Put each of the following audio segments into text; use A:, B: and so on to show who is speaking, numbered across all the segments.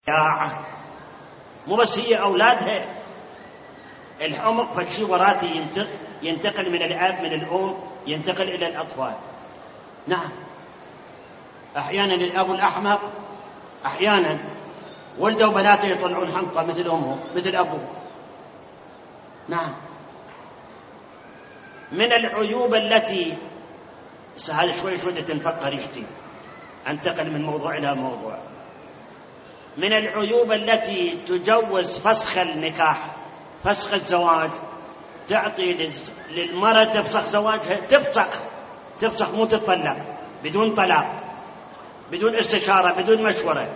A: مو بس هي أولادها، الحمق فالشي وراثي ينتقل من الأب من الأم ينتقل إلى الأطفال. نعم، أحيانا الأب الأحمق أحيانا ولده وبناته يطلعون حمقى مثل أمه مثل أبوه. نعم، من العيوب التي هذا شوي تنفق ريحتي، أنتقل من موضوع إلى موضوع. من العيوب التي تجوز فسخ النكاح، فسخ الزواج، تعطي للمرأة تفسخ زواجها، تفسخ مو تطلق، بدون طلاق، بدون استشارة، بدون مشورة،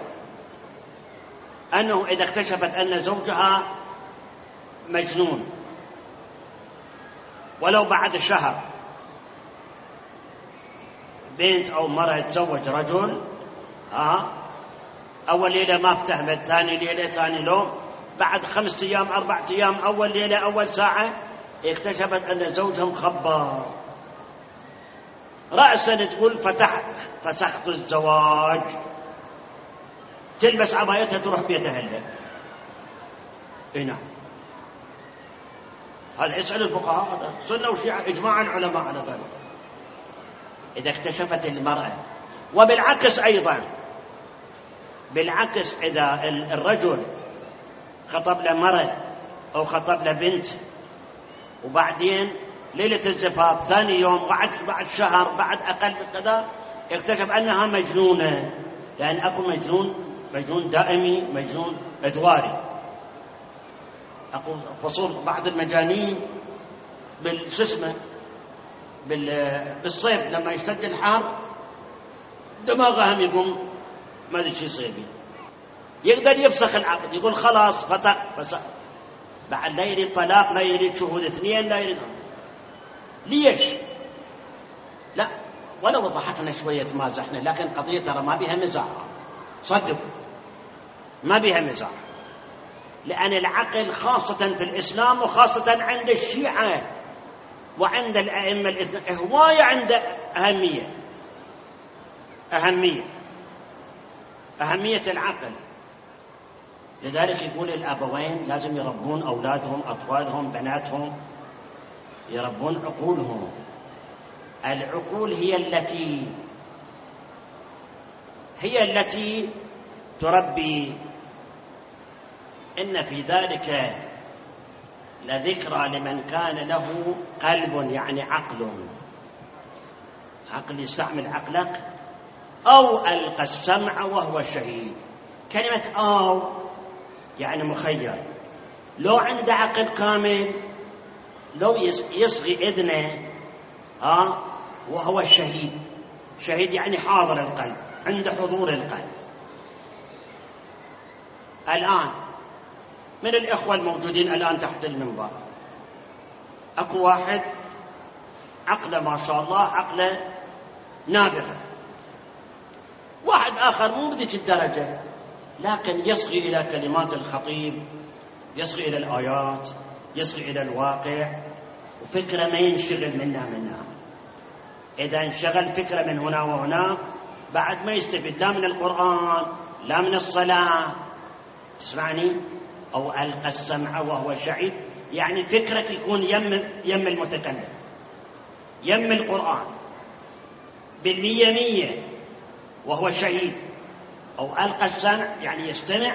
A: أنه إذا اكتشفت أن زوجها مجنون ولو بعد شهر، بنت أو مرأة تزوج رجل، أول ليلة ما افتهمت، ثاني ليلة ثاني يوم، بعد 5 أيام 4 أيام، أول ليلة أول ساعة اكتشفت أن زوجها مخبر، رأسا تقول فسخت الزواج، تلبس عبايتها تروح بيت أهلها. نعم، هذا يسأل الفقهاء، هذا سنة وشيعة إجماع العلماء على ذلك. إذا اكتشفت المرأة، وبالعكس أيضا، بالعكس إذا الرجل خطب له مرأة أو خطب له بنت، وبعدين ليلة الزفاف ثاني يوم بعد شهر بعد أقل من كذا اكتشف أنها مجنونة، لأن أكو مجنون دائمي، مجنون أدواري. أقول فصول بعض المجانين بالصيف لما يشتد الحار دماغهم يقوم ما ادري شو يصير، يقدر يفسخ العقد، يقول خلاص فسخ، بعد لا يريد طلاق، لا يريد شهود 2، لا يريد. ليش؟ لا، ولو ضحكنا شوية مازحنا، لكن قضية ترى ما بها مزاح، صدق ما بها مزاح، لأن العقل خاصة في الإسلام وخاصة عند الشيعة وعند الأئمة الاثنين هواية عنده أهمية العقل. لذلك يقول الأبوين لازم يربون أولادهم، أطفالهم، بناتهم، يربون عقولهم. العقول هي التي تربي. إن في ذلك لذكرى لمن كان له قلب، يعني عقل يستعمل عقلك، أو ألقى السمع وهو شهيد. كلمة أو يعني مخير، لو عنده عقل كامل، لو يصغي إذنه وهو شهيد يعني حاضر القلب، عنده حضور القلب. الآن من الإخوة الموجودين الآن تحت المنبر، أكو واحد عقله ما شاء الله عقله نابغة، واحد آخر مو بذيك الدرجة، لكن يصغي إلى كلمات الخطيب، يصغي إلى الآيات، يصغي إلى الواقع، وفكرة ما ينشغل منها. إذا انشغل فكرة من هنا وهنا بعد ما يستفيد لا من القرآن لا من الصلاة. تسمعني؟ أو ألقى السمع وهو شهيد، يعني فكرك يكون يم المتكلم، يم القرآن بالمية وهو شهيد. أو ألقى السمع يعني يستمع،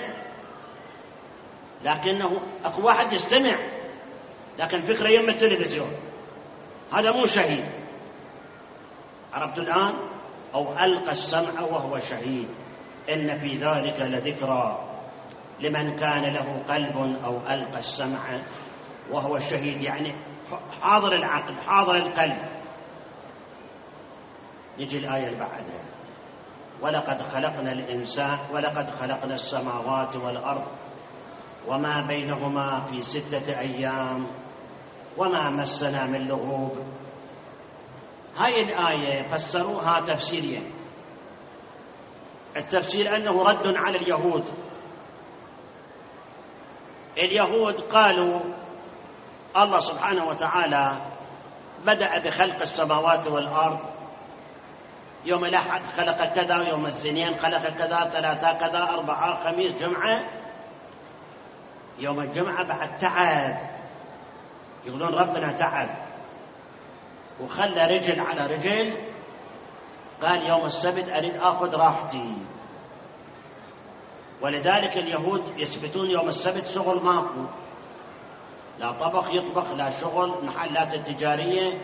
A: لكنه أكو واحد يستمع لكن فكرة يم التلفزيون، هذا مو شهيد. عرفت الآن؟ أو ألقى السمع وهو شهيد. إن في ذلك لذكرى لمن كان له قلب، أو ألقى السمع وهو شهيد، يعني حاضر العقل حاضر القلب. نجي الآية اللي بعدها، ولقد خلقنا الإنسان ولقد خلقنا السماوات والأرض وما بينهما في 6 أيام وما مسنا من لغوب. هاي الآية فسروها تفسيرين. التفسير أنه رد على اليهود قالوا الله سبحانه وتعالى بدأ بخلق السماوات والأرض يوم الأحد خلق كذا، ويوم الاثنين خلق كذا، ثلاثة كذا، أربعة، خميس، جمعة. يوم الجمعة بعد تعب، يقولون ربنا تعب وخلى رجل على رجل، قال يوم السبت أريد أخذ راحتي. ولذلك اليهود يثبتون يوم السبت شغل ماكو، لا طبخ يطبخ، لا شغل، محلات التجارية،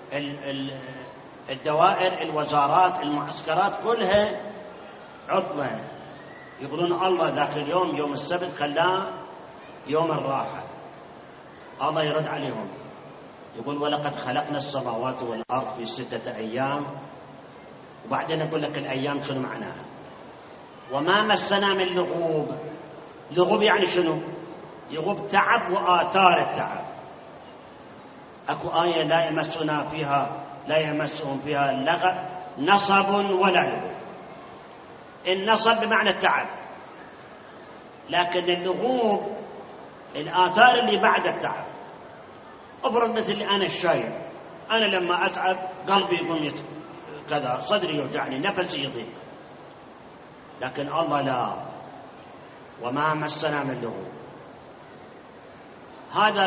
A: الدوائر، الوزارات، المعسكرات كلها عطلة. يقولون الله ذاك اليوم يوم السبت خلاه يوم الراحة. الله يرد عليهم يقول ولقد خلقنا السماوات والأرض في 6 أيام، وبعدين يقول لك الأيام شنو معناها؟ وما مسنا من لغوب. لغوب يعني شنو؟ يغوب تعب وآثار التعب. أكو آية لا يمسهم فيها نصب ولا لغوب. النصب بمعنى التعب، لكن اللغوب الآثار اللي بعد التعب. أبرد مثل أنا الشايب، أنا لما أتعب قلبي يقوم كذا، صدري يوجعني، نفسي يضيق، لكن الله لا، وما مسنا من لغوب. هذا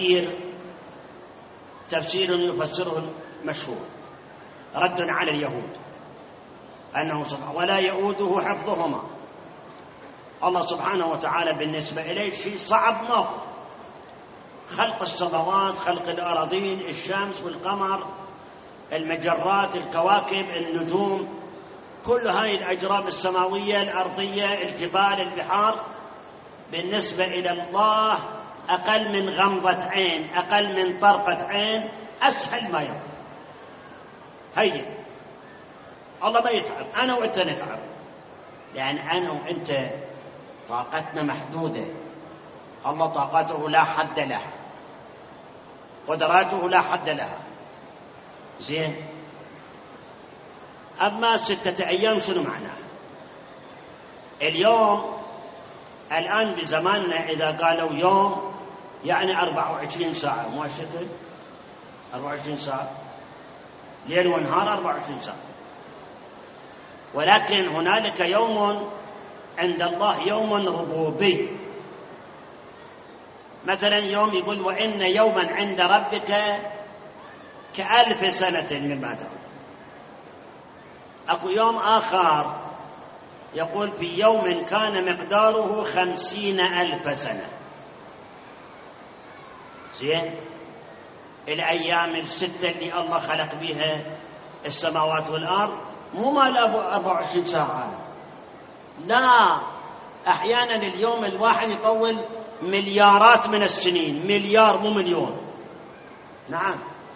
A: تفسير يفسره المشهور، رد على اليهود أنه سبحانه ولا يؤوده حفظهما. الله سبحانه وتعالى بالنسبة إليه شيء صعب ما هو. خلق السماوات، خلق الأراضين، الشمس والقمر، المجرات، الكواكب، النجوم، كل هاي الأجرام السماوية، الأرضية، الجبال، البحار، بالنسبة إلى الله أقل من غمضة عين، أقل من طرفة عين، أسهل ما يكون. هيا الله ما يتعب، أنا وأنت نتعب، لأن أنا وأنت طاقتنا محدودة. الله طاقته لا حد لها، قدراته لا حد لها. زين، أما 6 أيام شنو معناه؟ اليوم الآن بزماننا إذا قالوا يوم يعني 24 ساعة، مو هالشكل؟ 24 ساعة، ليل ونهار 24 ساعة. ولكن هنالك يوم عند الله يوم ربوبي. مثلا يوم يقول وإن يوما عند ربك ك1000 سنة مما تعود. أكو يوم آخر يقول في يوم كان مقداره 50,000 سنة. زين، الأيام 6 اللي الله خلق بها السماوات والأرض مو مال 24 ساعة، لا، أحيانا اليوم الواحد يطول مليارات من السنين، مليار مو مليون. نعم،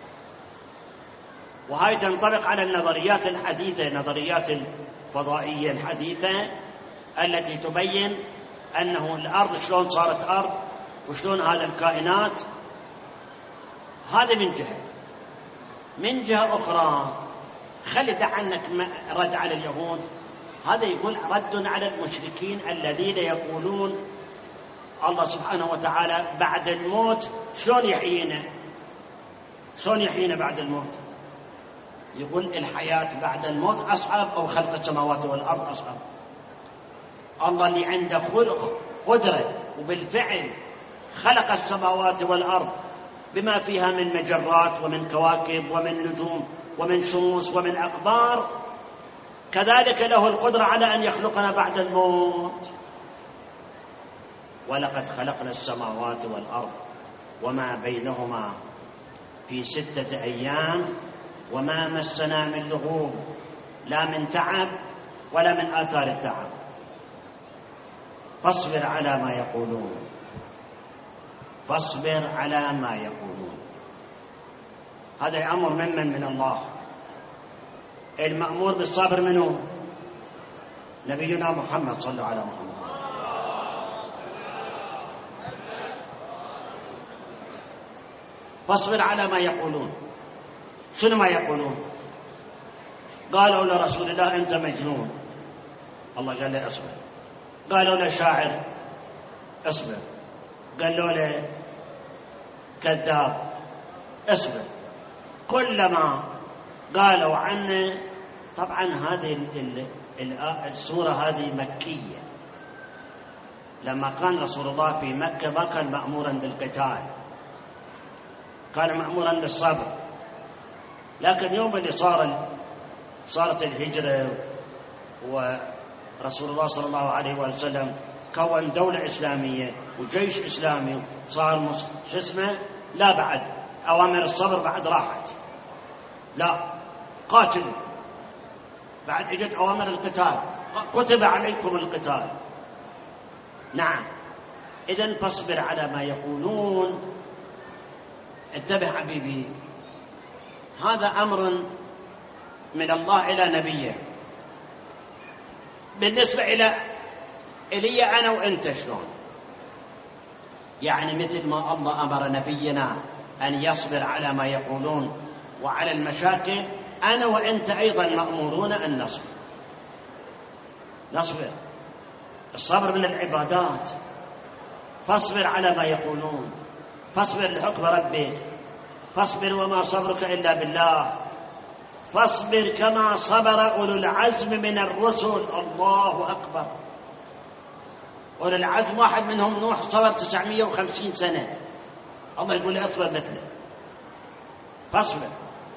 A: وهاي تنطبق على النظريات الحديثة، نظريات الفضائية الحديثة التي تبين أنه الأرض شلون صارت أرض وشلون هذا الكائنات. هذا من جهة. من جهة أخرى خلي دعنك رد على اليهود، هذا يقول رد على المشركين الذين يقولون الله سبحانه وتعالى بعد الموت شلون يحيينا؟ شلون يحيينا بعد الموت؟ يقول الحياة بعد الموت أصعب، أو خلق السماوات والأرض أصعب. الله اللي عنده قدرة وبالفعل خلق السماوات والأرض بما فيها من مجرات ومن كواكب ومن نجوم ومن شموس ومن أقمار، كذلك له القدرة على أن يخلقنا بعد الموت. ولقد خلقنا السماوات والأرض وما بينهما في 6 أيام وما مسنا من لغوب، لا من تعب ولا من آثار التعب. فاصبر على ما يقولون، فاصبر على ما يقولون. هذا أمر من الله. المأمور بالصبر منه نبينا محمد صلى الله عليه وسلم. فاصبر على ما يقولون. شنو ما يقولون؟ قالوا لرسول الله أنت مجنون، الله قال له اصبر. قالوا له شاعر، اصبر. قالوا له كذاب، اصبر. كلما قالوا عنه طبعا هذه السورة هذه مكية. لما كان رسول الله في مكة ما كان مأمورا بالقتال، كان مأمورا بالصبر. لكن يوم اللي صارت الهجرة ورسول الله صلى الله عليه وسلم كون دولة إسلامية وجيش إسلامي، صار لا بعد أوامر الصبر بعد راحت، لا قاتلوا، بعد اجت أوامر القتال، كتب عليكم القتال. نعم، إذن فاصبر على ما يقولون. انتبه حبيبي، هذا أمر من الله إلى نبيه. بالنسبة إلي أنا وأنت شلون؟ يعني مثل ما الله أمر نبينا أن يصبر على ما يقولون وعلى المشاكل، أنا وأنت أيضا مأمورون أن نصبر. الصبر من العبادات. فاصبر على ما يقولون، فاصبر لحكم ربك، فاصبر وما صبرك إلا بالله، فاصبر كما صبر أولو العزم من الرسل. الله أكبر. أولو العزم واحد منهم نوح صبر 950 سنة، الله يقول لي أصبر مثله. فاصبر.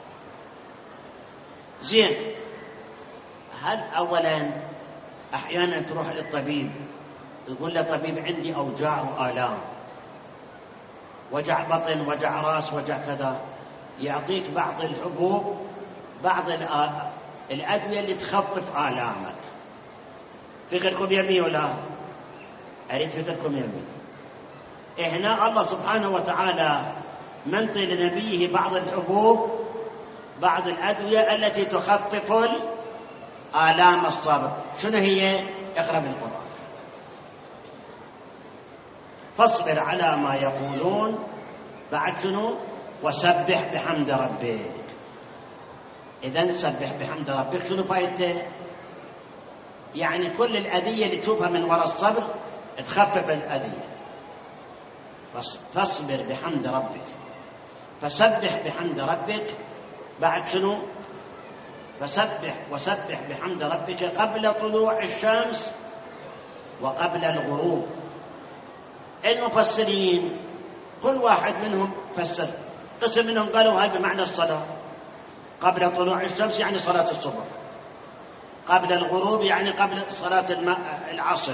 A: زين، هل أولا أحيانا تروح للطبيب تقول له طبيب عندي أوجاع وآلام، وجع بطن، وجع راس، وجع كذا، يعطيك بعض الحبوب، بعض الأدوية اللي تخفف آلامك. فكركم يمي ولا؟ أريد فكركم يمي. هنا الله سبحانه وتعالى منطي لنبيه بعض الحبوب، بعض الأدوية التي تخفف آلام الصبر. شنو هي؟ اقرأ بالقرآن. فاصبر على ما يقولون، بعد شنو؟ وسبح بحمد ربك. إذن سبح بحمد ربك شنو فايدته؟ يعني كل الأذية اللي تشوفها من وراء الصبر تخفف الأذية. فاصبر بحمد ربك، فسبح بحمد ربك، بعد شنو؟ وسبح بحمد ربك قبل طلوع الشمس وقبل الغروب. المفسرين كل واحد منهم فسر. قسم منهم قالوا هاي بمعنى الصلاة. قبل طلوع الشمس يعني صلاة الصبح، قبل الغروب يعني قبل صلاة العصر.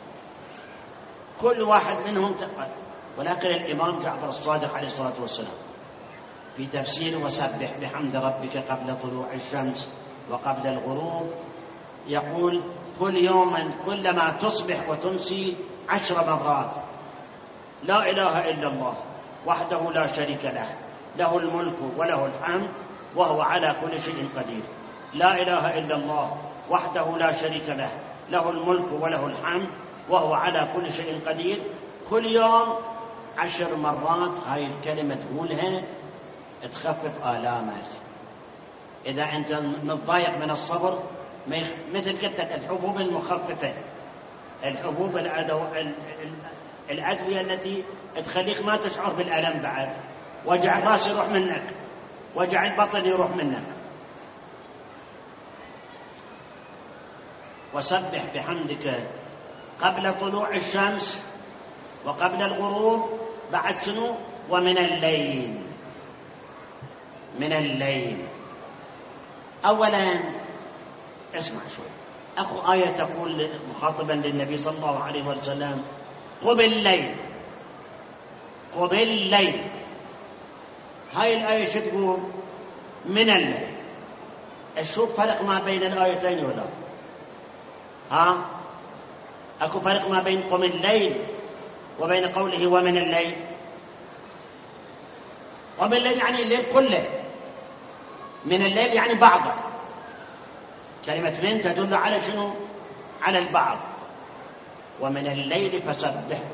A: كل واحد منهم تقل. ولكن الإمام جعفر الصادق عليه الصلاة والسلام في تفسير وسبح بحمد ربك قبل طلوع الشمس وقبل الغروب يقول كل يوم كلما تصبح وتمسي 10 مرات لا إله إلا الله وحده لا شريك له، له الملك وله الحمد وهو على كل شيء قدير. لا إله إلا الله وحده لا شريك له، له الملك وله الحمد وهو على كل شيء قدير. كل يوم 10 مرات هاي الكلمة تقولها تخفف آلامك. إذا أنت متضايق من الصبر، مثل قلت لك الحبوب المخففة، الحبوب الأدوية التي تخليك ما تشعر بالألم، بعد وجع الراس يروح منك، وجع البطن يروح منك. وسبح بحمدك قبل طلوع الشمس وقبل الغروب، بعد شنو؟ ومن الليل. من الليل. أولا اسمع شوي، أكو آية تقول مخاطبا للنبي صلى الله عليه وسلم قم الليل، قم الليل. هاي الآية شو تقول؟ من الليل. شوف فرق ما بين الآيتين ولا؟ ها؟ أكو فرق ما بين قم الليل وبين قوله ومن الليل؟ قم الليل يعني الليل كله، من الليل يعني بعضه. كلمة من تدل على شنو؟ على البعض. ومن الليل فسبحه،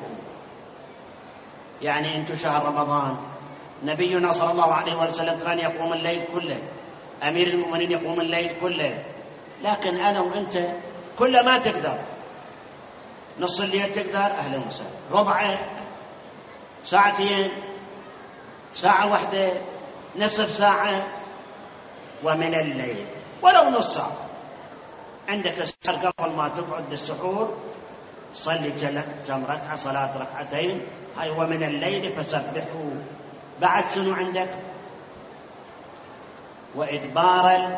A: يعني انتو شهر رمضان نبينا صلى الله عليه وسلم كان يقوم الليل كله، أمير المؤمنين يقوم الليل كله. لكن أنا وأنت كل ما تقدر، نص الليل تقدر أهلا وسهلا، ربعه، ساعتين، ساعة واحدة، نصف ساعة. ومن الليل، ولو نص ساعة. عندك السحر قبل ما تقعد للسحور صلي كم ركعة، صلاة ركعتين، هاي ومن الليل فسبحوا. بعد شنو عندك؟ وإدبار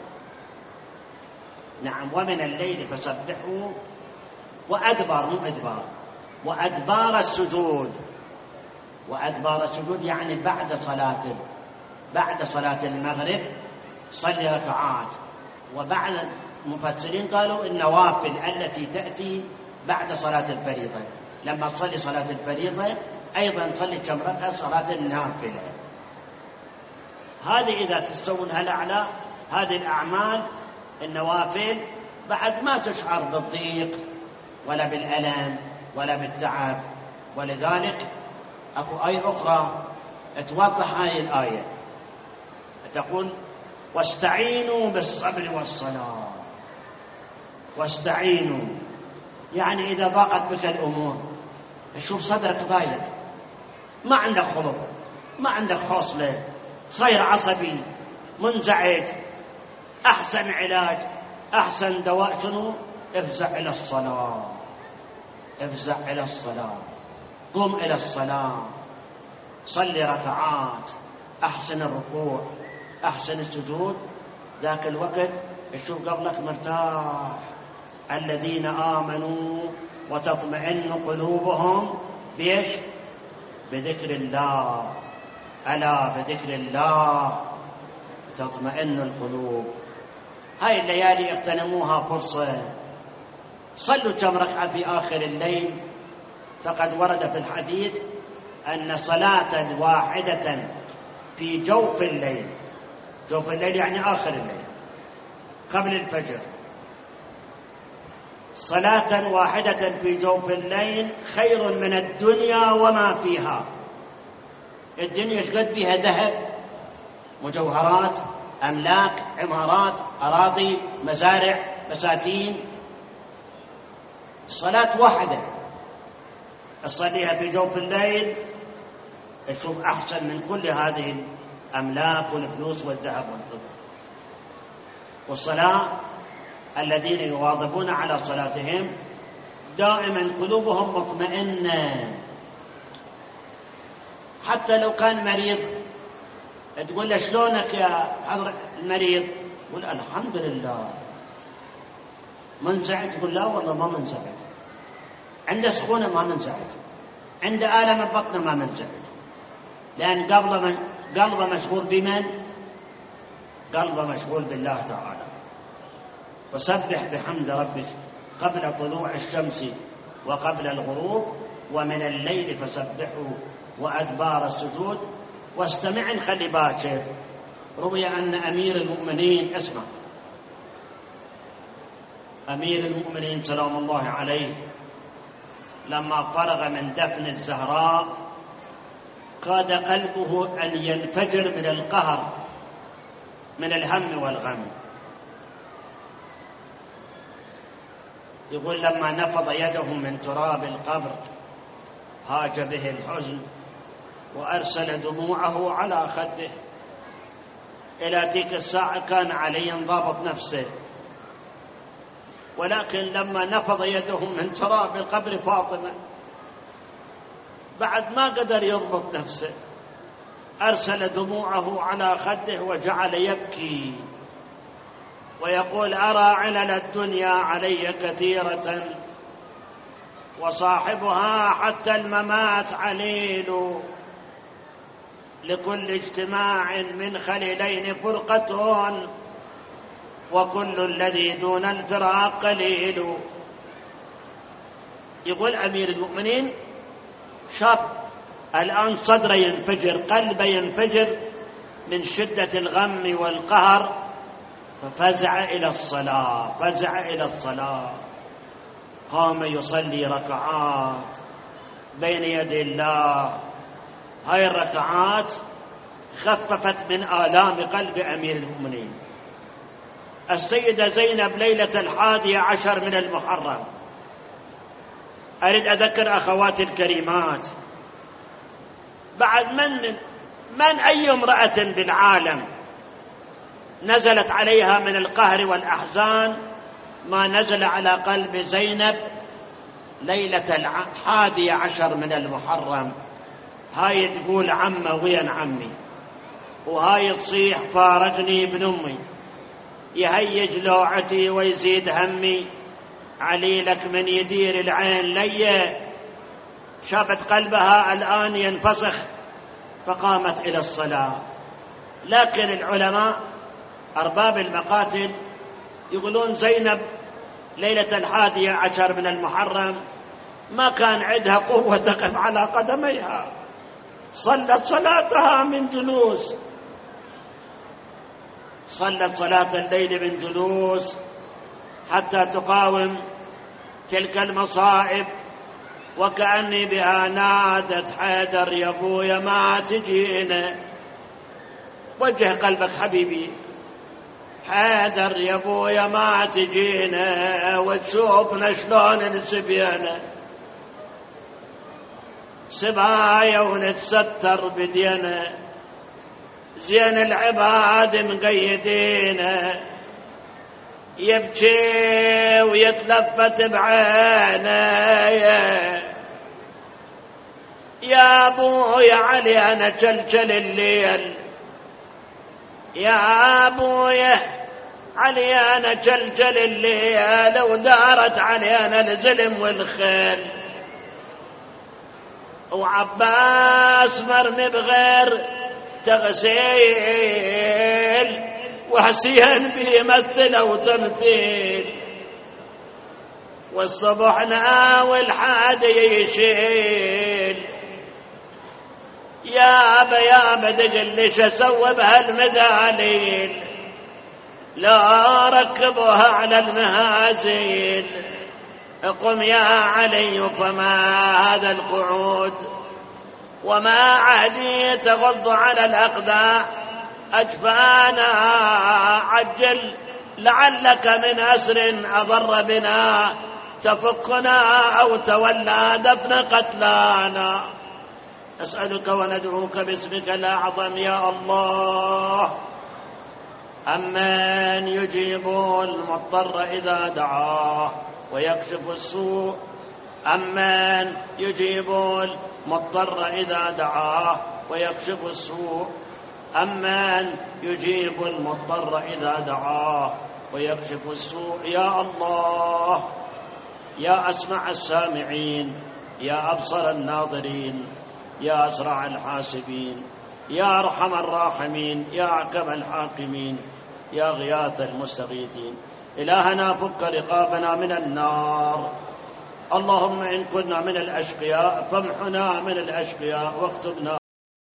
A: نعم، ومن الليل فسبحوا وأدبر، مو إدبار، وأدبار السجود. وأدبار السجود يعني بعد صلاة المغرب صلي ركعات. وبعد المفسرين قالوا النوافل التي تأتي بعد صلاة الفريضة، لما تصلي صلاة الفريضة أيضا تصلي كم ركعة صلاة النافلة. هذه إذا تستوي لها الأعلى، هذه الأعمال النوافل بعد ما تشعر بالضيق ولا بالألم ولا بالتعب. ولذلك أكو آية أخرى توضح هذه الآية، تقول واستعينوا بالصبر والصلاة. واستعينوا يعني إذا ضاقت بك الأمور، تشوف صدرك ضايق، ما عندك خلق، ما عندك حوصلة، صاير عصبي منزعج، أحسن علاج، أحسن دواء شنو؟ افزع إلى الصلاة، افزع إلى الصلاة، قم إلى الصلاة، صلي ركعات، أحسن الركوع، أحسن السجود. ذاك الوقت تشوف قبلك مرتاح. الذين آمنوا وتطمئن قلوبهم بيش؟ بذكر الله. ألا بذكر الله تطمئن القلوب. هاي الليالي اغتنموها فرصة، صلوا كم ركعة في آخر الليل. فقد ورد في الحديث أن صلاة واحدة في جوف الليل، جوف الليل يعني آخر الليل قبل الفجر، صلاة واحدة في جوف الليل خير من الدنيا وما فيها. الدنيا اشقد بها ذهب، مجوهرات، أملاك، عمارات، أراضي، مزارع، بساتين. صلاة واحدة تصليها في جوف الليل تشوف أحسن من كل هذه الأملاك والفلوس والذهب والفضة. والصلاة الذين يواظبون على صلاتهم دائما قلوبهم مطمئنة. حتى لو كان مريض تقول له شلونك يا حضر المريض؟ يقول الحمد لله. منزعج؟ تقول لا والله ما منزعج. عنده سخونة ما منزعج، عنده آلم بطنه ما منزعج، لأن قلبه مشغول بمن؟ قلبه مشغول بالله تعالى. وسبح بحمد ربك قبل طلوع الشمس وقبل الغروب ومن الليل فسبحه وأدبار السجود. واستمع، خلي باكر. روي أن أمير المؤمنين، اسمع، أمير المؤمنين سلام الله عليه لما فرغ من دفن الزهراء كاد قلبه أن ينفجر من القهر، من الهم والغم. يقول لما نفض يده من تراب القبر هاج به الحزن وأرسل دموعه على خده. إلى تلك الساعة كان علي ضابط نفسه، ولكن لما نفض يده من تراب القبر فاطمة بعد ما قدر يضبط نفسه، أرسل دموعه على خده وجعل يبكي ويقول أرى علل الدنيا علي كثيرة وصاحبها حتى الممات عليل، لكل اجتماع من خليلين فرقة وكل الذي دون الفراق قليل. يقول أمير المؤمنين شاب الآن صدره ينفجر، قلبه ينفجر من شدة الغم والقهر، ففزع إلى الصلاة، فزع إلى الصلاة، قام يصلي ركعات بين يدي الله. هاي الركعات خففت من آلام قلب أمير المؤمنين. السيدة زينب ليلة 11 من المحرم، أريد أذكر أخواتي الكريمات، بعد من أي امرأة بالعالم نزلت عليها من القهر والأحزان ما نزل على قلب زينب ليلة 11 من المحرم. هاي تقول عمه وين عمي، وهاي تصيح فارقني ابن أمي، يهيج لوعتي ويزيد همي، علي لك من يدير العين لي. شافت قلبها الآن ينفسخ فقامت إلى الصلاة. لكن العلماء أرباب المقاتل يقولون زينب ليلة 11 من المحرم ما كان عندها قوة تقف على قدميها، صلت صلاتها من جلوس، صلت صلاة الليل من جلوس حتى تقاوم تلك المصائب. وكأني بها نادت حيدر يا ابويا ما تجينا، وجه قلبك حبيبي، حيدر يا ابويا ما تجينا وتشوفنا شلون نسبينا سبايا ونتستر بدينا، زين العباد مقيدينا، يبكي ويتلفت بعينه يا ابويا علي انا جلجل الليل، يا ابويا علي انا جلجل الليل، ودارت علي انا الزلم والخيل، وعباس مرمي بغير تغسيل، وحسين بيمثل وتمثيل، والصبح ناول حاد يشيل، يابا دقل شو اسوي بهالمداليل، لا ركبوها على المهازيل، قم يا علي فما هذا القعود، وما عهدي تغض على الأقداع أجفانا، عجل لعلك من أسر أضر بنا تفقنا أو تولى دفن قتلانا. أسألك وندعوك باسمك الأعظم يا الله، أمن يجيب المضطر إذا دعاه ويكشف السوء، أمن يجيب المضطر إذا دعاه ويكشف السوء، أمن يجيب المضطر إذا دعاه ويكشف السوء. يا الله، يا أسمع السامعين، يا أبصر الناظرين، يا أسرع الحاسبين، يا أرحم الراحمين، يا أحكم الحاكمين، يا غياث المستغيثين. إلهنا فك رقابنا من النار. اللهم إن كنا من الأشقياء فامحنا من الأشقياء واكتبنا